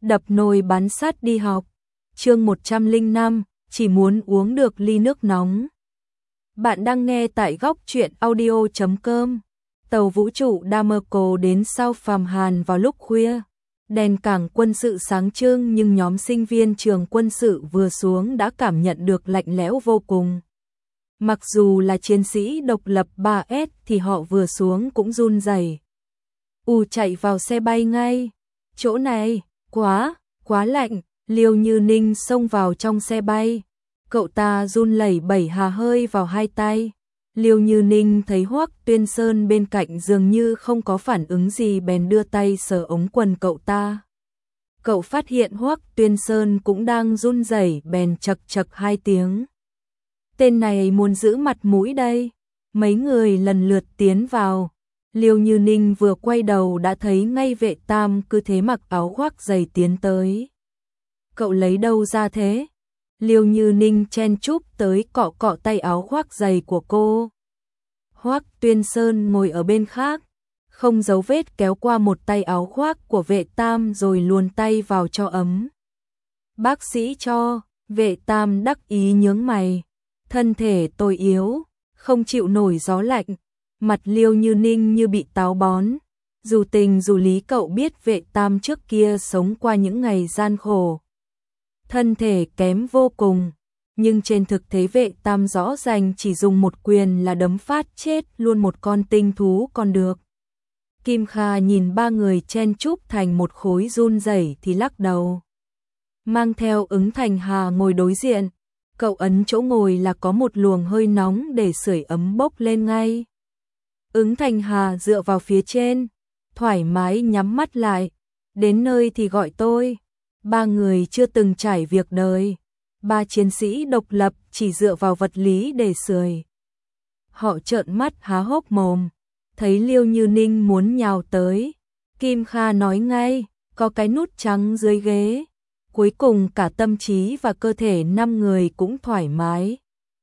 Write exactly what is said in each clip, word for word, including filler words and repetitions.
đập nồi bán sắt đi học. Chương một trăm lẻ năm, chỉ muốn uống được ly nước nóng. Bạn đang nghe tại góc truyện audio chấm com. Tàu vũ trụ Damerco đến sao Phàm Hàn vào lúc khuya. Đèn cảng quân sự sáng trưng nhưng nhóm sinh viên trường quân sự vừa xuống đã cảm nhận được lạnh lẽo vô cùng. Mặc dù là chiến sĩ độc lập ba S thì họ vừa xuống cũng run rẩy. U chạy vào xe bay ngay. Chỗ này, quá, quá lạnh. Liêu Như Ninh xông vào trong xe bay. Cậu ta run lẩy bẩy hà hơi vào hai tay. Liêu Như Ninh thấy Hoắc Tuyên Sơn bên cạnh dường như không có phản ứng gì bèn đưa tay sờ ống quần cậu ta. Cậu phát hiện Hoắc Tuyên Sơn cũng đang run rẩy bèn chậc chậc hai tiếng. Tên này muốn giữ mặt mũi đây. Mấy người lần lượt tiến vào. Liêu Như Ninh vừa quay đầu đã thấy ngay vệ tam cứ thế mặc áo khoác dày tiến tới. Cậu lấy đâu ra thế? Liêu Như Ninh chen chúc tới cọ cọ tay áo khoác dày của cô. Hoắc Tuyên Sơn ngồi ở bên khác, không giấu vết kéo qua một tay áo khoác của vệ tam rồi luồn tay vào cho ấm. Bác sĩ cho, vệ tam đắc ý nhướng mày. Thân thể tôi yếu, không chịu nổi gió lạnh. Mặt Liêu Như Ninh như bị táo bón. Dù tình dù lý cậu biết vệ tam trước kia sống qua những ngày gian khổ. Thân thể kém vô cùng, nhưng trên thực tế vệ tam rõ ràng chỉ dùng một quyền là đấm phát chết luôn một con tinh thú còn được. Kim Kha nhìn ba người chen chúc thành một khối run rẩy thì lắc đầu. Mang theo Ứng Thành Hà ngồi đối diện, cậu ấn chỗ ngồi là có một luồng hơi nóng để sưởi ấm bốc lên ngay. Ứng Thành Hà dựa vào phía trên, thoải mái nhắm mắt lại, đến nơi thì gọi tôi. Ba người chưa từng trải việc đời, ba chiến sĩ độc lập chỉ dựa vào vật lý để sưởi. Họ trợn mắt há hốc mồm, thấy Liêu Như Ninh muốn nhào tới. Kim Kha nói ngay, có cái nút trắng dưới ghế. Cuối cùng cả tâm trí và cơ thể năm người cũng thoải mái.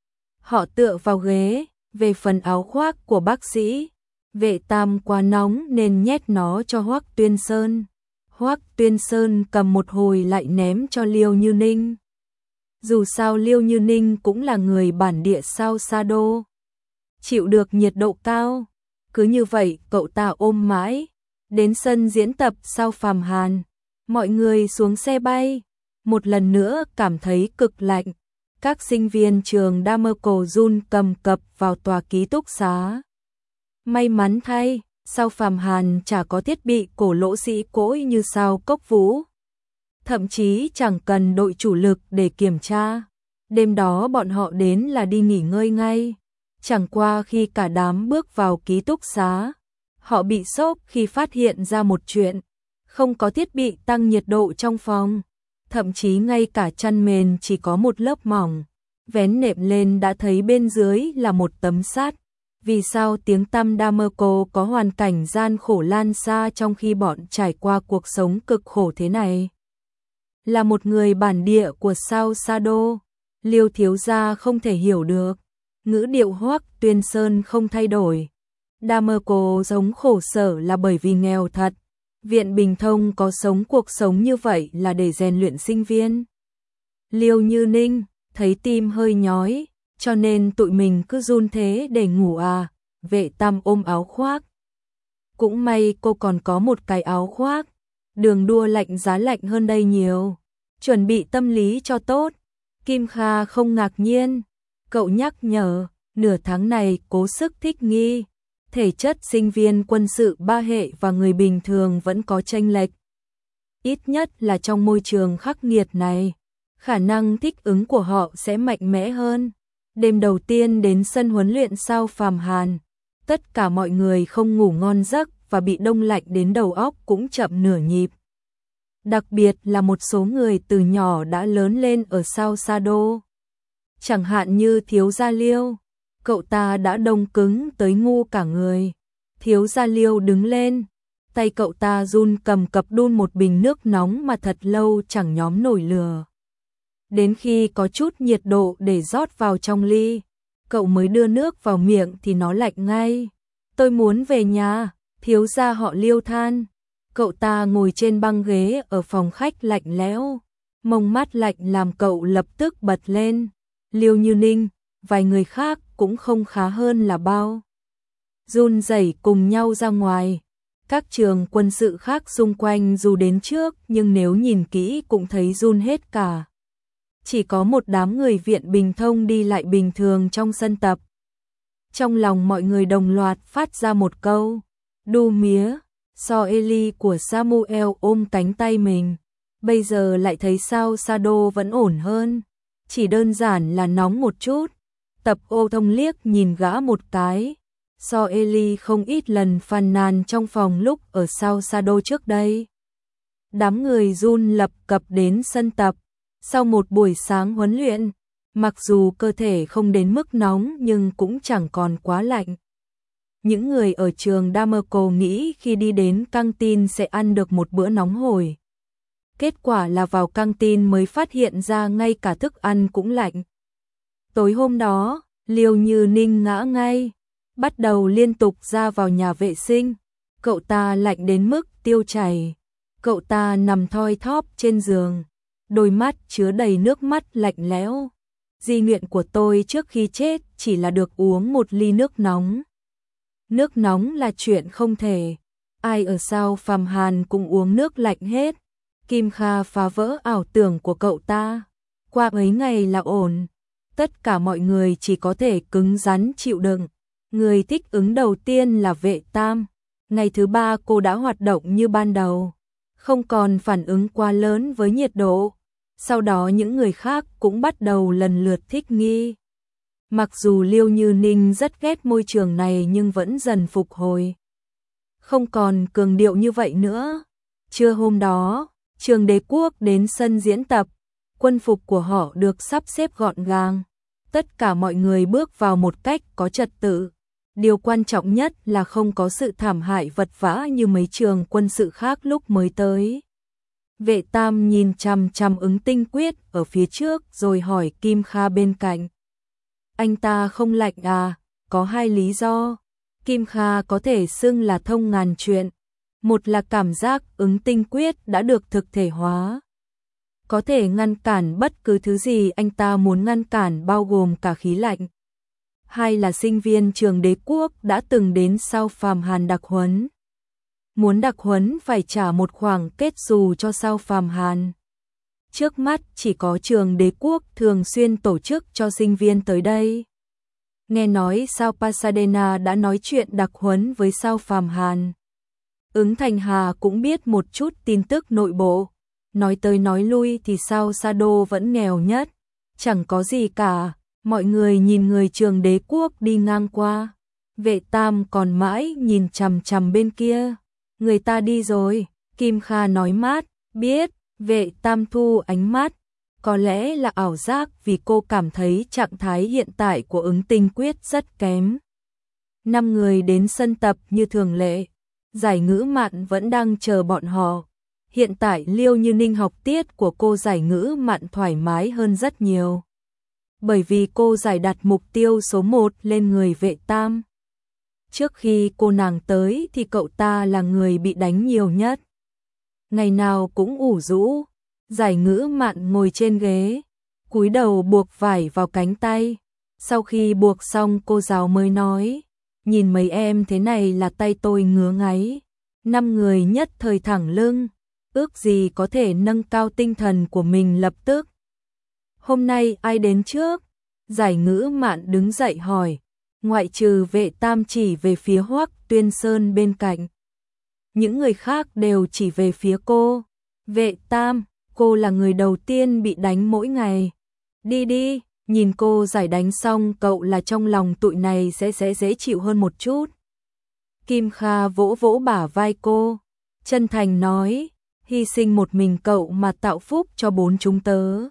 Họ tựa vào ghế, về phần áo khoác của bác sĩ. Vệ tam quá nóng nên nhét nó cho Hoắc Tuyên Sơn. Hoắc Tuyên Sơn cầm một hồi lại ném cho Liêu Như Ninh. Dù sao Liêu Như Ninh cũng là người bản địa sao Sa Đô, chịu được nhiệt độ cao. Cứ như vậy cậu ta ôm mãi. Đến sân diễn tập sao Phàm Hàn, mọi người xuống xe bay. Một lần nữa cảm thấy cực lạnh. Các sinh viên trường Damerco run cầm cập vào tòa ký túc xá. May mắn thay, sao Phàm Hàn chả có thiết bị cổ lỗ sĩ cỗi như sao Cốc Vũ. Thậm chí chẳng cần đội chủ lực để kiểm tra. Đêm đó bọn họ đến là đi nghỉ ngơi ngay. Chẳng qua khi cả đám bước vào ký túc xá, họ bị sốc khi phát hiện ra một chuyện. Không có thiết bị tăng nhiệt độ trong phòng. Thậm chí ngay cả chăn mền chỉ có một lớp mỏng. Vén nệm lên đã thấy bên dưới là một tấm sắt. Vì sao tiếng tăm Damerco có hoàn cảnh gian khổ lan xa trong khi bọn trải qua cuộc sống cực khổ thế này? Là một người bản địa của sao Sa Đô, Liêu thiếu gia không thể hiểu được. Ngữ điệu Hoắc Tuyên Sơn không thay đổi. Damerco sống khổ sở là bởi vì nghèo thật. Viện Bình Thông có sống cuộc sống như vậy là để rèn luyện sinh viên. Liêu Như Ninh thấy tim hơi nhói, cho nên tụi mình cứ run thế để ngủ à. Vệ tam ôm áo khoác. Cũng may cô còn có một cái áo khoác. Đường đua lạnh giá lạnh hơn đây nhiều. Chuẩn bị tâm lý cho tốt. Kim Kha không ngạc nhiên. Cậu nhắc nhở, nửa tháng này cố sức thích nghi. Thể chất sinh viên quân sự ba hệ và người bình thường vẫn có chênh lệch. Ít nhất là trong môi trường khắc nghiệt này, khả năng thích ứng của họ sẽ mạnh mẽ hơn. Đêm đầu tiên đến sân huấn luyện sao Phàm Hàn, tất cả mọi người không ngủ ngon giấc và bị đông lạnh đến đầu óc cũng chậm nửa nhịp. Đặc biệt là một số người từ nhỏ đã lớn lên ở sao Sa Đô. Chẳng hạn như thiếu gia Liêu, cậu ta đã đông cứng tới ngu cả người. Thiếu gia Liêu đứng lên, tay cậu ta run cầm cập đun một bình nước nóng mà thật lâu chẳng nhóm nổi lửa. Đến khi có chút nhiệt độ để rót vào trong ly, cậu mới đưa nước vào miệng thì nó lạnh ngay. Tôi muốn về nhà, thiếu gia họ Liêu than. Cậu ta ngồi trên băng ghế ở phòng khách lạnh lẽo, mông mắt lạnh làm cậu lập tức bật lên. Liêu Như Ninh, vài người khác cũng không khá hơn là bao. Run rẩy cùng nhau ra ngoài. Các trường quân sự khác xung quanh dù đến trước nhưng nếu nhìn kỹ cũng thấy run hết cả. Chỉ có một đám người viện Bình Thông đi lại bình thường trong sân tập. Trong lòng mọi người đồng loạt phát ra một câu, đu mía. So Eli của Samuel ôm cánh tay mình, bây giờ lại thấy sao Sado vẫn ổn hơn, chỉ đơn giản là nóng một chút. Tập Ô Thông liếc nhìn gã một cái. So Eli không ít lần phàn nàn trong phòng lúc ở sau Sado trước đây. Đám người run lập cập đến sân tập. Sau một buổi sáng huấn luyện, mặc dù cơ thể không đến mức nóng nhưng cũng chẳng còn quá lạnh. Những người ở trường Damerco nghĩ khi đi đến căng tin sẽ ăn được một bữa nóng hổi. Kết quả là vào căng tin mới phát hiện ra ngay cả thức ăn cũng lạnh. Tối hôm đó, Liêu Như Ninh ngã ngay, bắt đầu liên tục ra vào nhà vệ sinh. Cậu ta lạnh đến mức tiêu chảy. Cậu ta nằm thoi thóp trên giường, đôi mắt chứa đầy nước mắt lạnh lẽo. Di nguyện của tôi trước khi chết chỉ là được uống một ly nước nóng. Nước nóng là chuyện không thể. Ai ở sao Phàm Hàn cũng uống nước lạnh hết. Kim Kha phá vỡ ảo tưởng của cậu ta. Qua mấy ngày là ổn. Tất cả mọi người chỉ có thể cứng rắn chịu đựng. Người thích ứng đầu tiên là Vệ Tam. Ngày thứ ba cô đã hoạt động như ban đầu, không còn phản ứng quá lớn với nhiệt độ. Sau đó những người khác cũng bắt đầu lần lượt thích nghi. Mặc dù Liêu Như Ninh rất ghét môi trường này nhưng vẫn dần phục hồi. Không còn cường điệu như vậy nữa. Trưa hôm đó, trường Đế Quốc đến sân diễn tập. Quân phục của họ được sắp xếp gọn gàng. Tất cả mọi người bước vào một cách có trật tự. Điều quan trọng nhất là không có sự thảm hại vật vã như mấy trường quân sự khác lúc mới tới. Vệ Tam nhìn chằm chằm Ứng Tinh Quyết ở phía trước rồi hỏi Kim Kha bên cạnh. Anh ta không lạnh à? Có hai lý do. Kim Kha có thể xưng là thông ngàn chuyện. Một là cảm giác Ứng Tinh Quyết đã được thực thể hóa, có thể ngăn cản bất cứ thứ gì anh ta muốn ngăn cản bao gồm cả khí lạnh. Hai là sinh viên trường Đế Quốc đã từng đến sau Phàm Hàn đặc huấn. Muốn đặc huấn phải trả một khoản kết xù cho sao Phàm Hàn. Trước mắt chỉ có trường Đế Quốc thường xuyên tổ chức cho sinh viên tới đây. Nghe nói sao Pasadena đã nói chuyện đặc huấn với sao Phàm Hàn. Ứng Thành Hà cũng biết một chút tin tức nội bộ. Nói tới nói lui thì sao Sado vẫn nghèo nhất. Chẳng có gì cả. Mọi người nhìn người trường Đế Quốc đi ngang qua. Vệ Tam còn mãi nhìn chằm chằm bên kia. Người ta đi rồi. Kim Kha nói mát. Biết. Vệ Tam thu ánh mắt. Có lẽ là ảo giác vì cô cảm thấy trạng thái hiện tại của Ứng Tinh Quyết rất kém. Năm người đến sân tập như thường lệ. Giải ngữ mạn vẫn đang chờ bọn họ. Hiện tại Liêu Như Ninh học tiết của cô giải ngữ mạn thoải mái hơn rất nhiều. Bởi vì cô giải đặt mục tiêu số một lên người Vệ Tam. Trước khi cô nàng tới thì cậu ta là người bị đánh nhiều nhất. Ngày nào cũng ủ rũ. Giải ngữ mạn ngồi trên ghế, cúi đầu buộc vải vào cánh tay. Sau khi buộc xong cô giáo mới nói, nhìn mấy em thế này là tay tôi ngứa ngáy. Năm người nhất thời thẳng lưng, ước gì có thể nâng cao tinh thần của mình lập tức. Hôm nay ai đến trước? Giải ngữ mạn đứng dậy hỏi, ngoại trừ Vệ Tam chỉ về phía Hoắc Tuyên Sơn bên cạnh. Những người khác đều chỉ về phía cô. Vệ Tam, cô là người đầu tiên bị đánh mỗi ngày. Đi đi, nhìn cô giải đánh xong cậu là trong lòng tụi này sẽ sẽ dễ chịu hơn một chút. Kim Kha vỗ vỗ bả vai cô, chân thành nói, hy sinh một mình cậu mà tạo phúc cho bốn chúng tớ.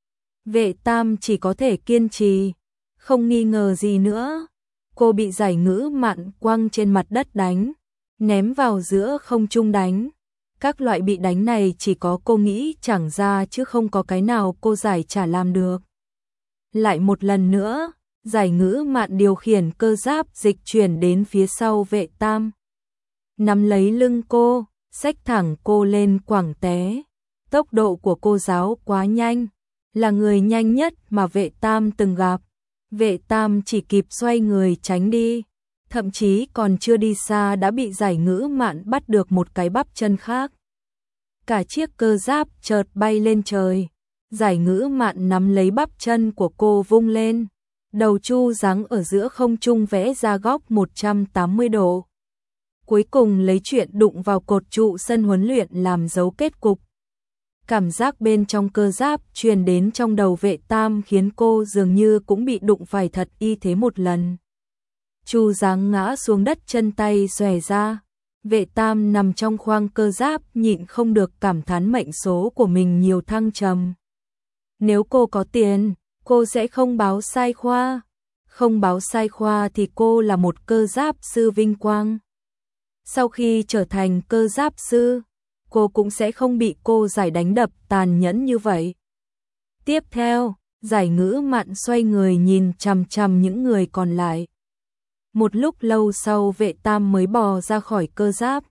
Vệ Tam chỉ có thể kiên trì, không nghi ngờ gì nữa. Cô bị giải ngữ mạn quăng trên mặt đất đánh, ném vào giữa không trung đánh. Các loại bị đánh này chỉ có cô nghĩ chẳng ra chứ không có cái nào cô giải chả làm được. Lại một lần nữa, giải ngữ mạn điều khiển cơ giáp dịch chuyển đến phía sau Vệ Tam. Nắm lấy lưng cô, xách thẳng cô lên quẳng té. Tốc độ của cô giáo quá nhanh, là người nhanh nhất mà Vệ Tam từng gặp. Vệ Tam chỉ kịp xoay người tránh đi, thậm chí còn chưa đi xa đã bị Giải Ngữ Mạn bắt được một cái bắp chân khác. Cả chiếc cơ giáp chợt bay lên trời, Giải Ngữ Mạn nắm lấy bắp chân của cô vung lên, đầu chu giáng ở giữa không trung vẽ ra góc một trăm tám mươi độ. Cuối cùng lấy chuyện đụng vào cột trụ sân huấn luyện làm dấu kết cục. Cảm giác bên trong cơ giáp truyền đến trong đầu Vệ Tam khiến cô dường như cũng bị đụng phải thật y thế một lần. Chu giáng ngã xuống đất, chân tay xòe ra. Vệ Tam nằm trong khoang cơ giáp nhịn không được cảm thán mệnh số của mình nhiều thăng trầm. Nếu cô có tiền, cô sẽ không báo sai khoa. Không báo sai khoa thì cô là một cơ giáp sư vinh quang. Sau khi trở thành cơ giáp sư, cô cũng sẽ không bị cô Giải đánh đập tàn nhẫn như vậy. Tiếp theo, Giải Ngữ Mạn xoay người nhìn chằm chằm những người còn lại. Một lúc lâu sau Vệ Tam mới bò ra khỏi cơ giáp.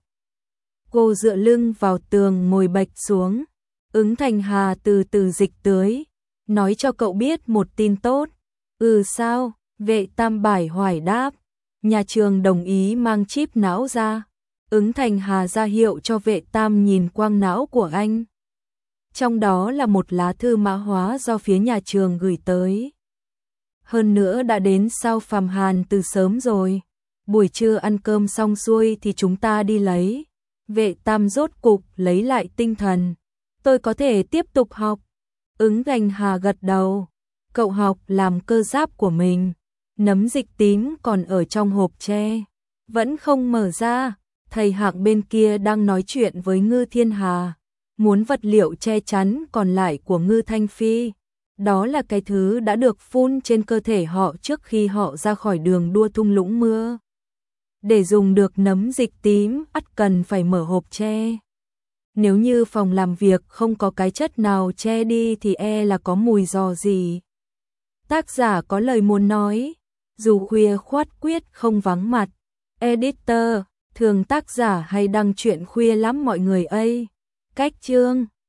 Cô dựa lưng vào tường ngồi bệch xuống. Ứng Thành Hà từ từ dịch tưới, nói cho cậu biết một tin tốt. Ừ sao? Vệ Tam bải hoài đáp. Nhà trường đồng ý mang chip não ra. Ứng Thành Hà ra hiệu cho Vệ Tam nhìn quang não của anh. Trong đó là một lá thư mã hóa do phía nhà trường gửi tới. Hơn nữa đã đến sao Phàm Hàn từ sớm rồi. Buổi trưa ăn cơm xong xuôi thì chúng ta đi lấy. Vệ Tam rốt cục lấy lại tinh thần. Tôi có thể tiếp tục học. Ứng Thành Hà gật đầu. Cậu học làm cơ giáp của mình. Nấm dịch tím còn ở trong hộp tre, vẫn không mở ra. Thầy Hạng bên kia đang nói chuyện với Ngư Thiên Hà, muốn vật liệu che chắn còn lại của Ngư Thanh Phi. Đó là cái thứ đã được phun trên cơ thể họ trước khi họ ra khỏi đường đua thung lũng mưa. Để dùng được nấm dịch tím, ắt cần phải mở hộp tre. Nếu như phòng làm việc không có cái chất nào che đi thì e là có mùi giò gì. Tác giả có lời muốn nói, dù khuya khoát quyết không vắng mặt. Editor, thường tác giả hay đăng chuyện khuya lắm mọi người ơi. Cách chương